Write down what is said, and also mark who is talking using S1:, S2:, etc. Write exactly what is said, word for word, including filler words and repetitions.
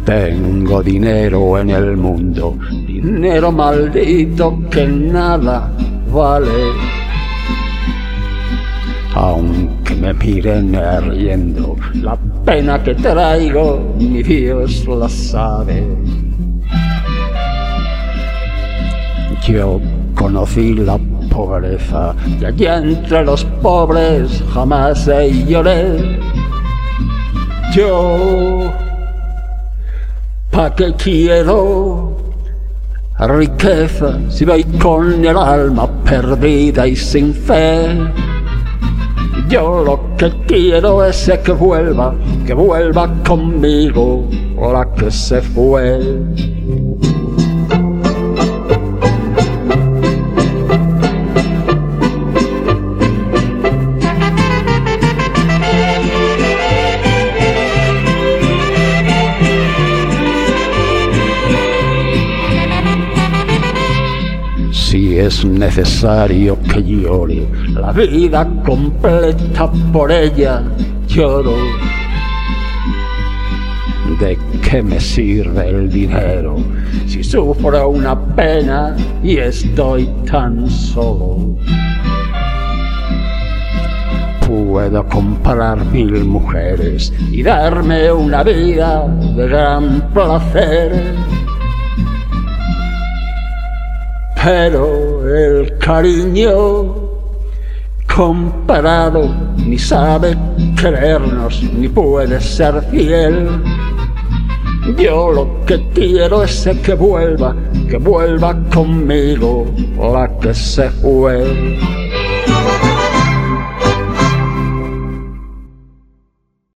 S1: Tengo dinero en el mundo, dinero maldito que nada vale. Aunque me miren riendo, la pena que traigo, mi Dios la sabe. Yo conocí la pobreza y allá entre los pobres jamás lloré. Yo, ¿pa' qué quiero riqueza si voy con el alma perdida y sin fe? Yo lo que quiero es que vuelva, que vuelva conmigo la que se fue. Si es necesario que llore la vida completa por ella, lloro. ¿De qué me sirve el dinero si sufro una pena y estoy tan solo? Puedo comprar mil mujeres y darme una vida de gran placer, pero el cariño comparado ni sabe querernos ni puede ser fiel. Yo lo que quiero es que vuelva, que vuelva conmigo la que se fue.